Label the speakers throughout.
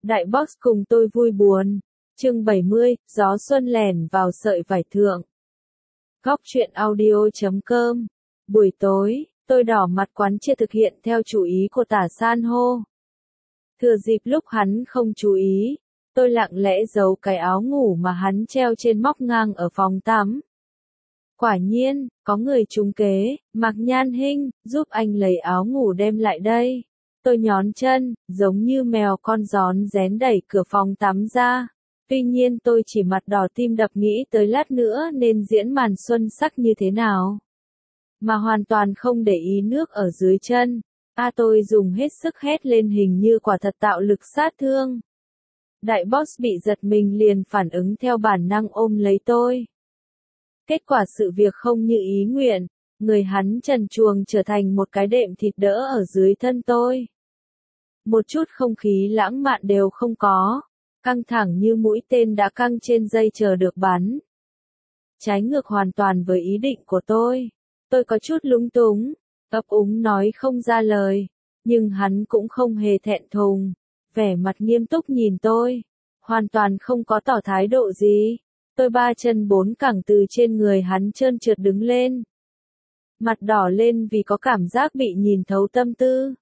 Speaker 1: Đại boss cùng tôi vui buồn. Chương 70, gió xuân lèn vào sợi vải thượng. Góc truyện audio.com. Buổi tối, tôi đỏ mặt quán chia thực hiện theo chủ ý của Tả San hô. Thừa dịp lúc hắn không chú ý, tôi lặng lẽ giấu cái áo ngủ mà hắn treo trên móc ngang ở phòng tắm. Quả nhiên, có người trúng kế, Mạc Nhan Hinh, giúp anh lấy áo ngủ đem lại đây. Tôi nhón chân, giống như mèo con gión rén đẩy cửa phòng tắm ra. Tuy nhiên tôi chỉ mặt đỏ tim đập nghĩ tới lát nữa nên diễn màn xuân sắc như thế nào. Mà hoàn toàn không để ý nước ở dưới chân. Tôi dùng hết sức hét lên hình như quả thật tạo lực sát thương. Đại boss bị giật mình liền phản ứng theo bản năng ôm lấy tôi. Kết quả sự việc không như ý nguyện, người hắn trần truồng trở thành một cái đệm thịt đỡ ở dưới thân tôi. Một chút không khí lãng mạn đều không có, căng thẳng như mũi tên đã căng trên dây chờ được bắn. Trái ngược hoàn toàn với ý định của tôi có chút lúng túng, ấp úng nói không ra lời, nhưng hắn cũng không hề thẹn thùng, vẻ mặt nghiêm túc nhìn tôi, hoàn toàn không có tỏ thái độ gì. Tôi ba chân bốn cẳng từ trên người hắn trơn trượt đứng lên. Mặt đỏ lên vì có cảm giác bị nhìn thấu tâm tư.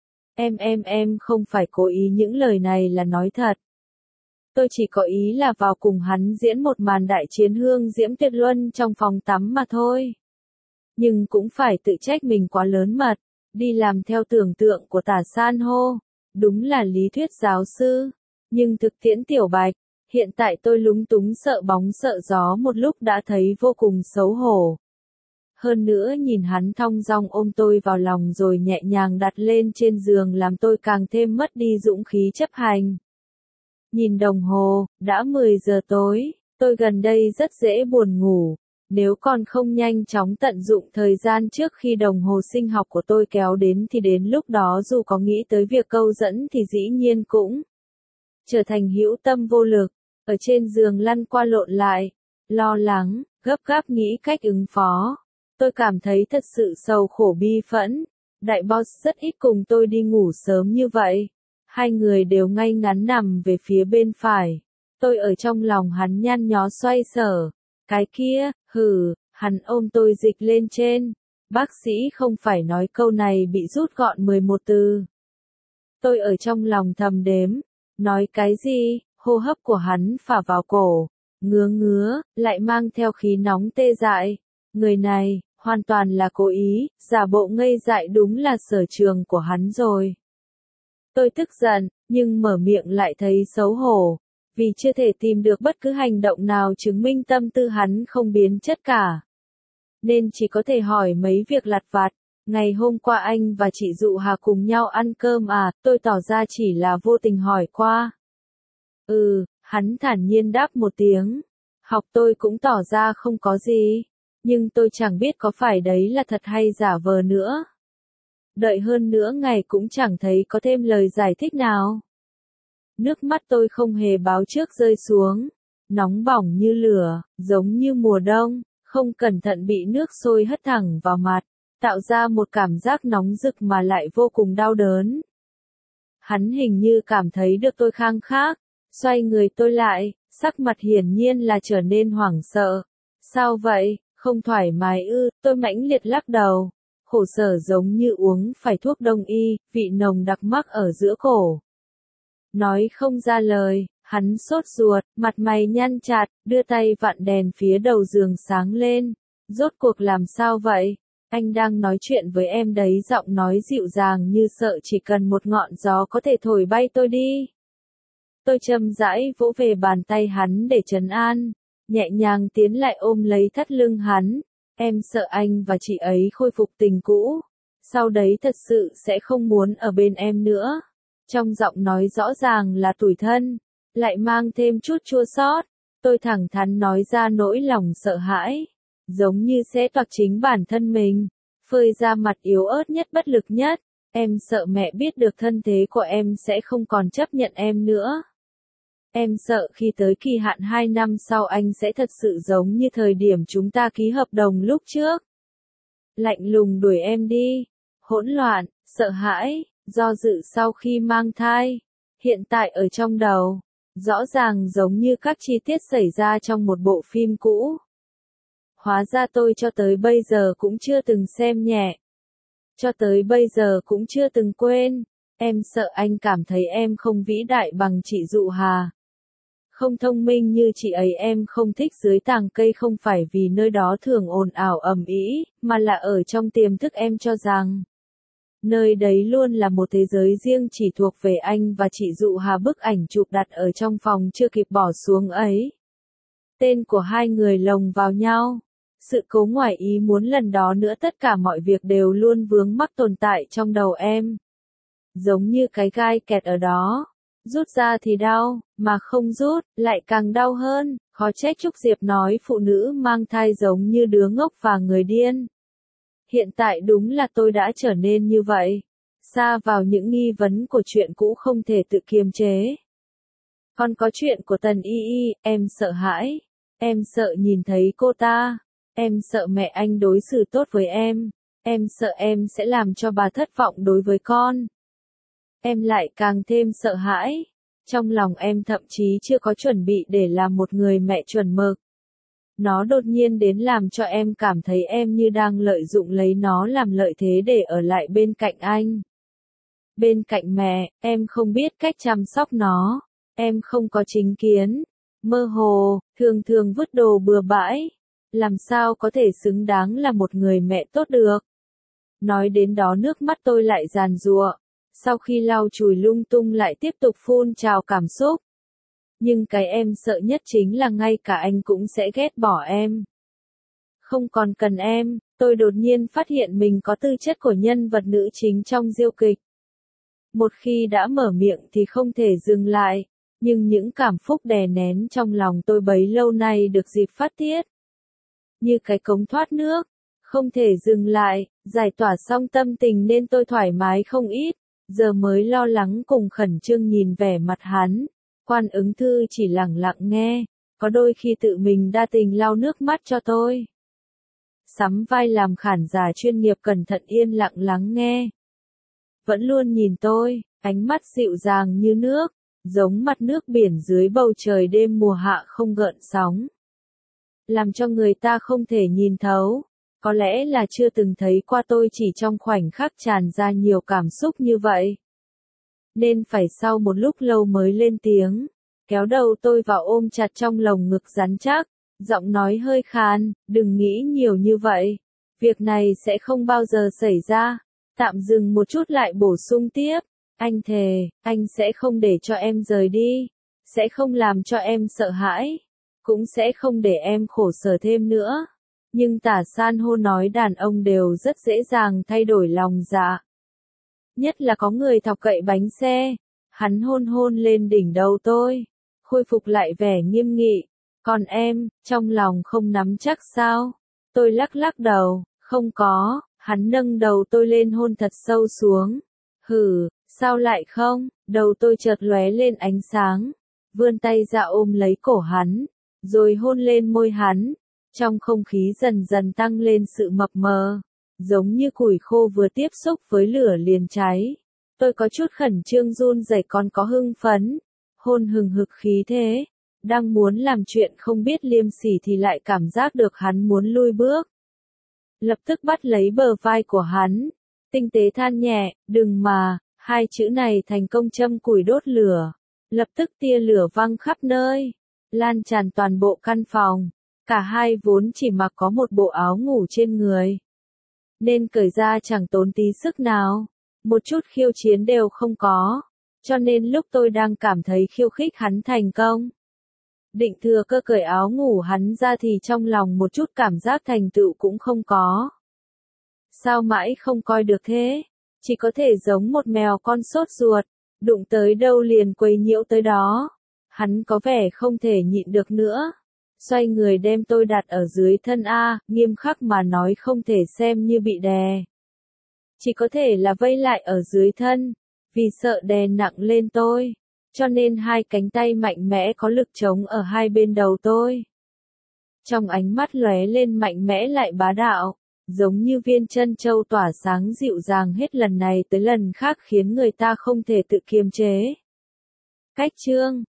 Speaker 1: Em không phải cố ý, những lời này là nói thật. Tôi chỉ có ý là vào cùng hắn diễn một màn đại chiến hương diễm tuyệt luân trong phòng tắm mà thôi. Nhưng cũng phải tự trách mình quá lớn mật, đi làm theo tưởng tượng của Tả San hô. Đúng là lý thuyết giáo sư, nhưng thực tiễn tiểu bạch. Hiện tại tôi lúng túng sợ bóng sợ gió một lúc đã thấy vô cùng xấu hổ. Hơn nữa nhìn hắn thong dong ôm tôi vào lòng rồi nhẹ nhàng đặt lên trên giường làm tôi càng thêm mất đi dũng khí chấp hành. Nhìn đồng hồ, đã 10 giờ tối, tôi gần đây rất dễ buồn ngủ. Nếu còn không nhanh chóng tận dụng thời gian trước khi đồng hồ sinh học của tôi kéo đến thì đến lúc đó dù có nghĩ tới việc câu dẫn thì dĩ nhiên cũng trở thành hữu tâm vô lực. Ở trên giường lăn qua lộn lại, lo lắng, gấp gáp nghĩ cách ứng phó. Tôi cảm thấy thật sự sầu khổ bi phẫn. Đại boss rất ít cùng tôi đi ngủ sớm như vậy. Hai người đều ngay ngắn nằm về phía bên phải. Tôi ở trong lòng hắn nhăn nhó xoay sở. Cái kia, hắn ôm tôi dịch lên trên. Bác sĩ không phải nói câu này bị rút gọn 11 từ. Tôi ở trong lòng thầm đếm. Nói cái gì? Hô hấp của hắn phả vào cổ, ngứa, lại mang theo khí nóng tê dại. Người này, hoàn toàn là cố ý, giả bộ ngây dại đúng là sở trường của hắn rồi. Tôi tức giận, nhưng mở miệng lại thấy xấu hổ, vì chưa thể tìm được bất cứ hành động nào chứng minh tâm tư hắn không biến chất cả. Nên chỉ có thể hỏi mấy việc lặt vặt. Ngày hôm qua anh và chị Dụ Hà cùng nhau ăn cơm à, tôi tỏ ra chỉ là vô tình hỏi qua. Hắn thản nhiên đáp một tiếng. Học tôi cũng tỏ ra không có gì. Nhưng tôi chẳng biết có phải đấy là thật hay giả vờ nữa. Đợi hơn nữa ngày cũng chẳng thấy có thêm lời giải thích nào. Nước mắt tôi không hề báo trước rơi xuống. Nóng bỏng như lửa, giống như mùa đông, không cẩn thận bị nước sôi hất thẳng vào mặt, tạo ra một cảm giác nóng rực mà lại vô cùng đau đớn. Hắn hình như cảm thấy được tôi khăng khác. Xoay người tôi lại, sắc mặt hiển nhiên là trở nên hoảng sợ. Sao vậy, không thoải mái ư? Tôi mãnh liệt lắc đầu. Khổ sở giống như uống phải thuốc đông y, vị nồng đặc mắc ở giữa cổ. Nói không ra lời, hắn sốt ruột, mặt mày nhăn chặt, đưa tay vặn đèn phía đầu giường sáng lên. Rốt cuộc làm sao vậy? Anh đang nói chuyện với em đấy, giọng nói dịu dàng như sợ chỉ cần một ngọn gió có thể thổi bay tôi đi. Tôi chậm rãi vỗ về bàn tay hắn để trấn an, nhẹ nhàng tiến lại ôm lấy thắt lưng hắn. Em sợ anh và chị ấy khôi phục tình cũ, sau đấy thật sự sẽ không muốn ở bên em nữa. Trong giọng nói rõ ràng là tủi thân, lại mang thêm chút chua xót. Tôi thẳng thắn nói ra nỗi lòng sợ hãi, giống như sẽ toạc chính bản thân mình, phơi ra mặt yếu ớt nhất bất lực nhất. Em sợ mẹ biết được thân thế của em sẽ không còn chấp nhận em nữa. Em sợ khi tới kỳ hạn 2 năm sau anh sẽ thật sự giống như thời điểm chúng ta ký hợp đồng lúc trước. Lạnh lùng đuổi em đi. Hỗn loạn, sợ hãi, do dự sau khi mang thai. Hiện tại ở trong đầu, rõ ràng giống như các chi tiết xảy ra trong một bộ phim cũ. Hóa ra tôi cho tới bây giờ cũng chưa từng xem nhẹ. Cho tới bây giờ cũng chưa từng quên. Em sợ anh cảm thấy em không vĩ đại bằng chị Dụ Hà. Không thông minh như chị ấy. Em không thích dưới tàng cây không phải vì nơi đó thường ồn ào ầm ĩ, mà là ở trong tiềm thức em cho rằng nơi đấy luôn là một thế giới riêng chỉ thuộc về anh và chị Dụ Hà. Bức ảnh chụp đặt ở trong phòng chưa kịp bỏ xuống ấy. Tên của hai người lồng vào nhau. Sự cố ngoài ý muốn lần đó nữa, tất cả mọi việc đều luôn vướng mắc tồn tại trong đầu em. Giống như cái gai kẹt ở đó. Rút ra thì đau, mà không rút, lại càng đau hơn. Khó trách Trúc Diệp nói phụ nữ mang thai giống như đứa ngốc và người điên. Hiện tại đúng là tôi đã trở nên như vậy. Sa vào những nghi vấn của chuyện cũ không thể tự kiềm chế. Còn có chuyện của Tần Y Y, em sợ hãi. Em sợ nhìn thấy cô ta. Em sợ mẹ anh đối xử tốt với em. Em sợ em sẽ làm cho bà thất vọng đối với con. Em lại càng thêm sợ hãi. Trong lòng em thậm chí chưa có chuẩn bị để làm một người mẹ chuẩn mực. Nó đột nhiên đến làm cho em cảm thấy em như đang lợi dụng lấy nó làm lợi thế để ở lại bên cạnh anh. Bên cạnh mẹ, em không biết cách chăm sóc nó. Em không có chính kiến. Mơ hồ, thường thường vứt đồ bừa bãi. Làm sao có thể xứng đáng là một người mẹ tốt được. Nói đến đó nước mắt tôi lại giàn giụa. Sau khi lau chùi lung tung lại tiếp tục phun trào cảm xúc. Nhưng cái em sợ nhất chính là ngay cả anh cũng sẽ ghét bỏ em. Không còn cần em, tôi đột nhiên phát hiện mình có tư chất của nhân vật nữ chính trong diêu kịch. Một khi đã mở miệng thì không thể dừng lại, nhưng những cảm xúc đè nén trong lòng tôi bấy lâu nay được dịp phát tiết. Như cái cống thoát nước, không thể dừng lại, giải tỏa xong tâm tình nên tôi thoải mái không ít, giờ mới lo lắng cùng khẩn trương nhìn vẻ mặt hắn. Quan ứng thư chỉ lặng lặng nghe, có đôi khi tự mình đa tình lau nước mắt cho tôi. Sắm vai làm khán giả chuyên nghiệp cẩn thận yên lặng lắng nghe. Vẫn luôn nhìn tôi, ánh mắt dịu dàng như nước, giống mặt nước biển dưới bầu trời đêm mùa hạ không gợn sóng. Làm cho người ta không thể nhìn thấu, có lẽ là chưa từng thấy qua tôi chỉ trong khoảnh khắc tràn ra nhiều cảm xúc như vậy. Nên phải sau một lúc lâu mới lên tiếng, kéo đầu tôi vào ôm chặt trong lồng ngực rắn chắc, giọng nói hơi khàn, đừng nghĩ nhiều như vậy, việc này sẽ không bao giờ xảy ra. Tạm dừng một chút lại bổ sung tiếp, anh thề, anh sẽ không để cho em rời đi, sẽ không làm cho em sợ hãi, cũng sẽ không để em khổ sở thêm nữa. Nhưng Tả San hô nói đàn ông đều rất dễ dàng thay đổi lòng dạ. Nhất là có người thọc cậy bánh xe. Hắn hôn hôn lên đỉnh đầu tôi, khôi phục lại vẻ nghiêm nghị. Còn em, trong lòng không nắm chắc sao? Tôi lắc lắc đầu, không có. Hắn nâng đầu tôi lên hôn thật sâu xuống. Hử, sao lại không? Đầu tôi chợt lóe lên ánh sáng. Vươn tay ra ôm lấy cổ hắn, rồi hôn lên môi hắn. Trong không khí dần dần tăng lên sự mập mờ, giống như củi khô vừa tiếp xúc với lửa liền cháy. Tôi có chút khẩn trương run rẩy còn có hưng phấn. Hôn hừng hực khí thế, đang muốn làm chuyện không biết liêm sỉ thì lại cảm giác được hắn muốn lui bước. Lập tức bắt lấy bờ vai của hắn, tinh tế than nhẹ, đừng mà, hai chữ này thành công châm củi đốt lửa. Lập tức tia lửa văng khắp nơi, lan tràn toàn bộ căn phòng. Cả hai vốn chỉ mặc có một bộ áo ngủ trên người, nên cởi ra chẳng tốn tí sức nào, một chút khiêu chiến đều không có, cho nên lúc tôi đang cảm thấy khiêu khích hắn thành công, định thừa cơ cởi áo ngủ hắn ra thì trong lòng một chút cảm giác thành tựu cũng không có. Sao mãi không coi được thế, chỉ có thể giống một mèo con sốt ruột, đụng tới đâu liền quấy nhiễu tới đó. Hắn có vẻ không thể nhịn được nữa. Xoay người đem tôi đặt ở dưới thân A, nghiêm khắc mà nói không thể xem như bị đè. Chỉ có thể là vây lại ở dưới thân, vì sợ đè nặng lên tôi. Cho nên hai cánh tay mạnh mẽ có lực trống ở hai bên đầu tôi. Trong ánh mắt lóe lên mạnh mẽ lại bá đạo, giống như viên chân châu tỏa sáng dịu dàng hết lần này tới lần khác khiến người ta không thể tự kiềm chế. Cách chương